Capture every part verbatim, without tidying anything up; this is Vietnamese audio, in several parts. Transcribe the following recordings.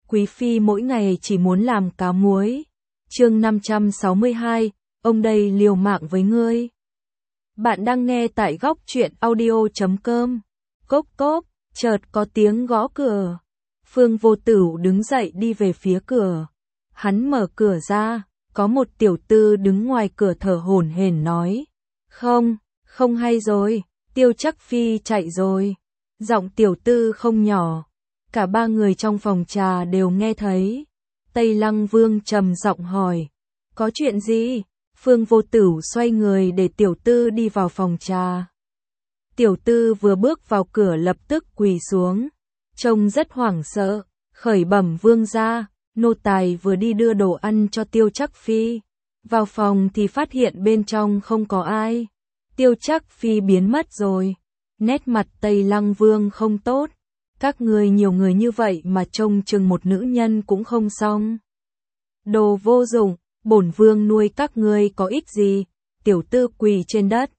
Quý phi mỗi ngày chỉ muốn làm cá muối. Chương năm trăm sáu mươi hai, ông đây liều mạng với ngươi. Bạn đang nghe tại góc truyện audio chấm com. Cốc cốc, chợt có tiếng gõ cửa. Phương Vô Tửu đứng dậy đi về phía cửa. Hắn mở cửa ra, có một tiểu tư đứng ngoài cửa thở hổn hển nói: "Không, không hay rồi, Tiêu Chắc phi chạy rồi." Giọng tiểu tư không nhỏ, cả ba người trong phòng trà đều nghe thấy. Tây Lăng Vương trầm giọng hỏi: "Có chuyện gì?" Phương Vô Tửu xoay người để tiểu tư đi vào phòng trà. Tiểu tư vừa bước vào cửa lập tức quỳ xuống, trông rất hoảng sợ, khởi bẩm vương gia, nô tài vừa đi đưa đồ ăn cho Tiêu Chắc phi. Vào phòng thì phát hiện bên trong không có ai. Tiêu Chắc phi biến mất rồi. Nét mặt Tây Lăng Vương không tốt. Các người nhiều người như vậy mà trông chừng một nữ nhân cũng không xong. Đồ vô dụng, bổn vương nuôi các ngươi có ích gì? Tiểu tư quỳ trên đất,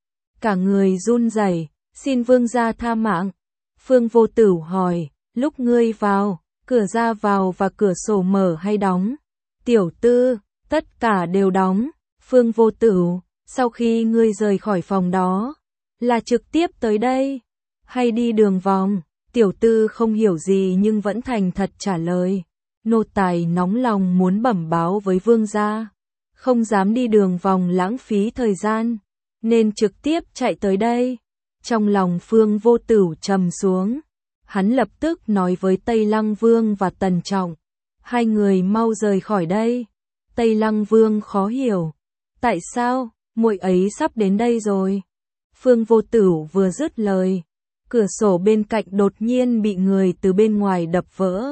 cả người run rẩy, xin vương gia tha mạng. Phương Vô Tửu hỏi: "Lúc ngươi vào, cửa ra vào và cửa sổ mở hay đóng?" Tiểu tư: "Tất cả đều đóng." Phương Vô Tửu: "Sau khi ngươi rời khỏi phòng đó, là trực tiếp tới đây, hay đi đường vòng?" Tiểu tư không hiểu gì nhưng vẫn thành thật trả lời: "Nô tài nóng lòng muốn bẩm báo với vương gia, không dám đi đường vòng lãng phí thời gian, nên trực tiếp chạy tới đây." Trong lòng Phương Vô Tửu trầm xuống, hắn lập tức nói với Tây Lăng Vương và Tần Trọng: "Hai người mau rời khỏi đây." Tây Lăng Vương khó hiểu: "Tại sao, muội ấy sắp đến đây rồi?" Phương Vô Tửu vừa dứt lời, cửa sổ bên cạnh đột nhiên bị người từ bên ngoài đập vỡ.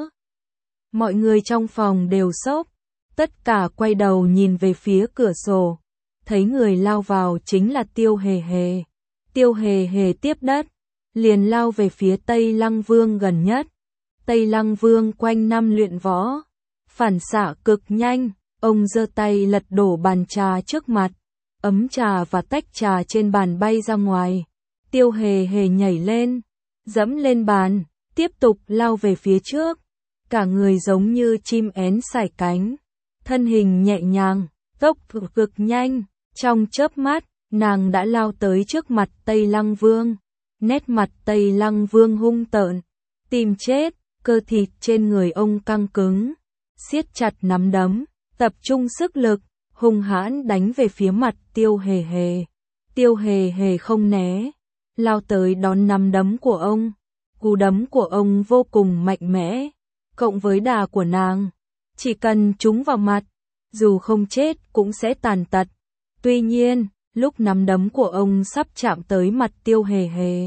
Mọi người trong phòng đều sốc, tất cả quay đầu nhìn về phía cửa sổ, thấy người lao vào chính là Tiêu Hề Hề. Tiêu Hề Hề tiếp đất, liền lao về phía Tây Lăng Vương gần nhất. Tây Lăng Vương quanh năm luyện võ, phản xạ cực nhanh, ông giơ tay lật đổ bàn trà trước mặt, ấm trà và tách trà trên bàn bay ra ngoài. Tiêu Hề Hề nhảy lên, dẫm lên bàn, tiếp tục lao về phía trước, cả người giống như chim én sải cánh, thân hình nhẹ nhàng, tốc độ cực nhanh, trong chớp mắt, nàng đã lao tới trước mặt Tây Lăng Vương. Nét mặt Tây Lăng Vương hung tợn, tìm chết, cơ thịt trên người ông căng cứng, siết chặt nắm đấm, tập trung sức lực, hung hãn đánh về phía mặt Tiêu Hề Hề. Tiêu Hề Hề không né, lao tới đón nắm đấm của ông. Cú đấm của ông vô cùng mạnh mẽ, cộng với đà của nàng, chỉ cần trúng vào mặt, dù không chết cũng sẽ tàn tật. Tuy nhiên, lúc nắm đấm của ông sắp chạm tới mặt Tiêu Hề Hề,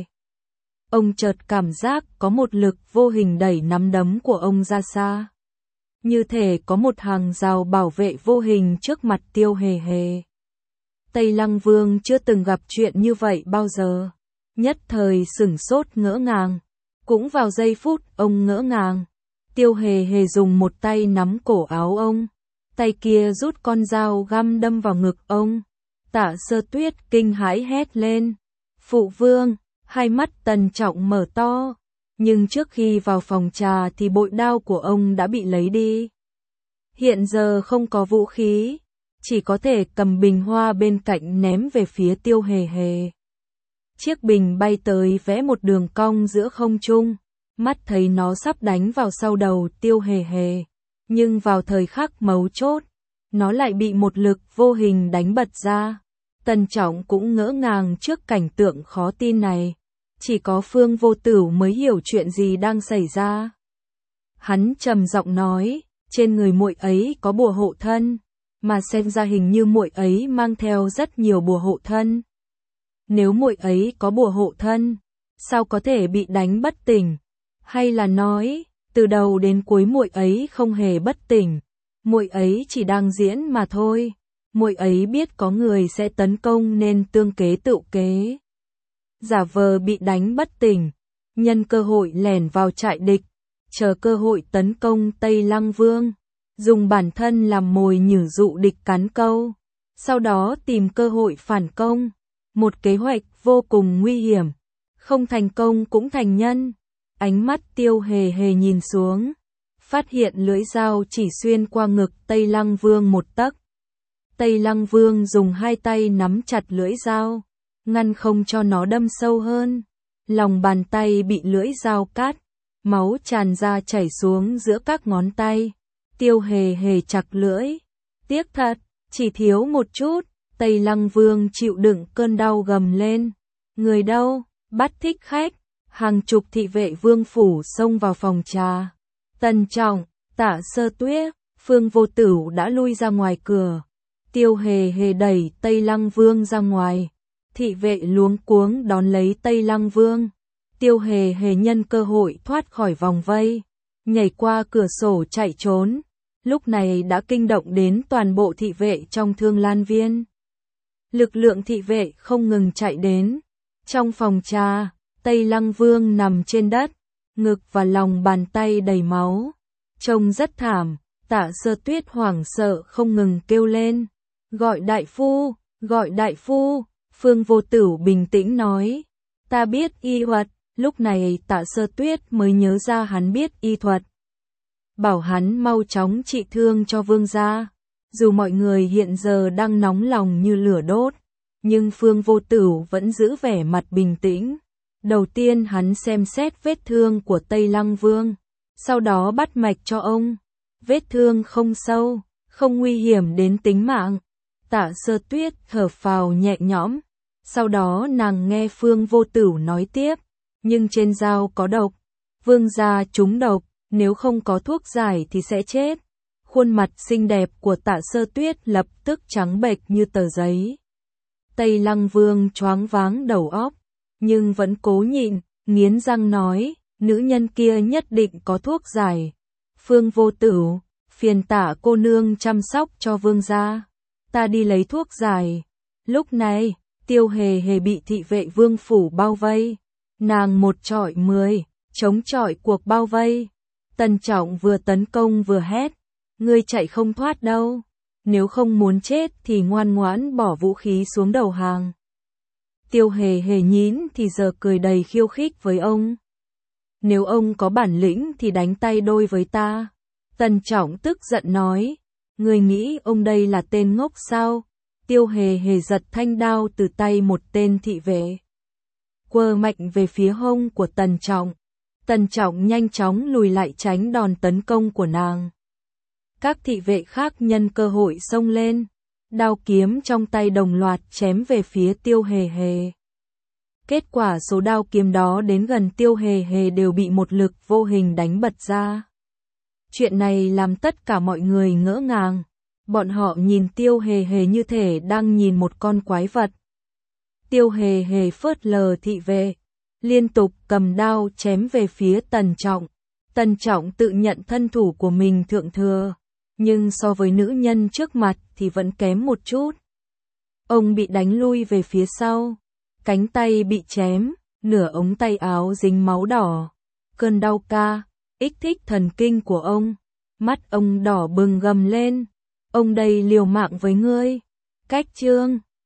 ông chợt cảm giác có một lực vô hình đẩy nắm đấm của ông ra xa, như thể có một hàng rào bảo vệ vô hình trước mặt Tiêu Hề Hề. Tây Lăng Vương chưa từng gặp chuyện như vậy bao giờ, nhất thời sửng sốt ngỡ ngàng. Cũng vào giây phút ông ngỡ ngàng, Tiêu Hề Hề dùng một tay nắm cổ áo ông, tay kia rút con dao găm đâm vào ngực ông. Tạ Sơ Tuyết kinh hãi hét lên: "Phụ vương!" Hai mắt Tần Trọng mở to, nhưng trước khi vào phòng trà thì bội đao của ông đã bị lấy đi. Hiện giờ không có vũ khí, chỉ có thể cầm bình hoa bên cạnh ném về phía Tiêu Hề Hề. Chiếc bình bay tới vẽ một đường cong giữa không trung, mắt thấy nó sắp đánh vào sau đầu Tiêu Hề Hề, nhưng vào thời khắc mấu chốt, nó lại bị một lực vô hình đánh bật ra. Tần Trọng cũng ngỡ ngàng trước cảnh tượng khó tin này, chỉ có Phương Vô Tửu mới hiểu chuyện gì đang xảy ra. Hắn trầm giọng nói: "Trên người muội ấy có bùa hộ thân, mà xem ra hình như muội ấy mang theo rất nhiều bùa hộ thân. Nếu muội ấy có bùa hộ thân, sao có thể bị đánh bất tỉnh? Hay là nói, từ đầu đến cuối muội ấy không hề bất tỉnh, muội ấy chỉ đang diễn mà thôi. Muội ấy biết có người sẽ tấn công nên tương kế tự kế, giả vờ bị đánh bất tỉnh, nhân cơ hội lẻn vào trại địch, chờ cơ hội tấn công Tây Lăng Vương, dùng bản thân làm mồi nhử dụ địch cắn câu, sau đó tìm cơ hội phản công. Một kế hoạch vô cùng nguy hiểm, không thành công cũng thành nhân." Ánh mắt Tiêu Hề Hề nhìn xuống, phát hiện lưỡi dao chỉ xuyên qua ngực Tây Lăng Vương một tấc. Tây Lăng Vương dùng hai tay nắm chặt lưỡi dao, ngăn không cho nó đâm sâu hơn. Lòng bàn tay bị lưỡi dao cắt, máu tràn ra chảy xuống giữa các ngón tay. Tiêu Hề Hề chặt lưỡi. Tiếc thật, chỉ thiếu một chút. Tây Lăng Vương chịu đựng cơn đau gầm lên. Người đâu? Bắt thích khách. Hàng chục thị vệ vương phủ xông vào phòng trà. Tần Trọng, Tạ Sơ Tuyết, Phương Vô Tửu đã lui ra ngoài cửa. Tiêu Hề Hề đẩy Tây Lăng Vương ra ngoài. Thị vệ luống cuống đón lấy Tây Lăng Vương. Tiêu Hề Hề nhân cơ hội thoát khỏi vòng vây, nhảy qua cửa sổ chạy trốn. Lúc này đã kinh động đến toàn bộ thị vệ trong Thương Lan Viên. Lực lượng thị vệ không ngừng chạy đến. Trong phòng trà, Tây Lăng Vương nằm trên đất, ngực và lòng bàn tay đầy máu. Trông rất thảm. Tạ Sơ Tuyết hoảng sợ không ngừng kêu lên. Gọi đại phu, gọi đại phu. Phương Vô Tửu bình tĩnh nói. Ta biết y thuật. Lúc này Tạ Sơ Tuyết mới nhớ ra hắn biết y thuật. Bảo hắn mau chóng trị thương cho vương gia. Dù mọi người hiện giờ đang nóng lòng như lửa đốt, nhưng Phương Vô Tửu vẫn giữ vẻ mặt bình tĩnh. Đầu tiên hắn xem xét vết thương của Tây Lăng Vương, sau đó bắt mạch cho ông. Vết thương không sâu, không nguy hiểm đến tính mạng. Tạ Sơ Tuyết thở phào nhẹ nhõm. Sau đó nàng nghe Phương Vô Tửu nói tiếp. Nhưng trên dao có độc. Vương gia trúng độc, nếu không có thuốc giải thì sẽ chết. Khuôn mặt xinh đẹp của Tạ Sơ Tuyết lập tức trắng bệch như tờ giấy. Tây Lăng Vương choáng váng đầu óc, nhưng vẫn cố nhịn, nghiến răng nói, nữ nhân kia nhất định có thuốc giải. Phương Vô Tửu, phiền Tạ cô nương chăm sóc cho vương gia. Ta đi lấy thuốc giải. Lúc này, Tiêu Hề Hề bị thị vệ vương phủ bao vây. Nàng một trọi mười, chống chọi cuộc bao vây. Tần Trọng vừa tấn công vừa hét. Ngươi chạy không thoát đâu. Nếu không muốn chết thì ngoan ngoãn bỏ vũ khí xuống đầu hàng. Tiêu Hề Hề nhín thì giờ cười đầy khiêu khích với ông. Nếu ông có bản lĩnh thì đánh tay đôi với ta. Tần Trọng tức giận nói. Ngươi nghĩ ông đây là tên ngốc sao? Tiêu Hề Hề giật thanh đao từ tay một tên thị vệ, quơ mạnh về phía hông của Tần Trọng. Tần Trọng nhanh chóng lùi lại tránh đòn tấn công của nàng. Các thị vệ khác nhân cơ hội xông lên, đao kiếm trong tay đồng loạt chém về phía Tiêu Hề Hề. Kết quả số đao kiếm đó đến gần Tiêu Hề Hề đều bị một lực vô hình đánh bật ra. Chuyện này làm tất cả mọi người ngỡ ngàng. Bọn họ nhìn Tiêu Hề Hề như thể đang nhìn một con quái vật. Tiêu Hề Hề phớt lờ thị vệ, liên tục cầm đao chém về phía Tần Trọng. Tần Trọng tự nhận thân thủ của mình thượng thừa, nhưng so với nữ nhân trước mặt thì vẫn kém một chút. Ông bị đánh lui về phía sau, cánh tay bị chém, nửa ống tay áo dính máu đỏ. Cơn đau ca, kích thích thần kinh của ông, mắt ông đỏ bừng gầm lên. Ông đây liều mạng với ngươi. Cách chương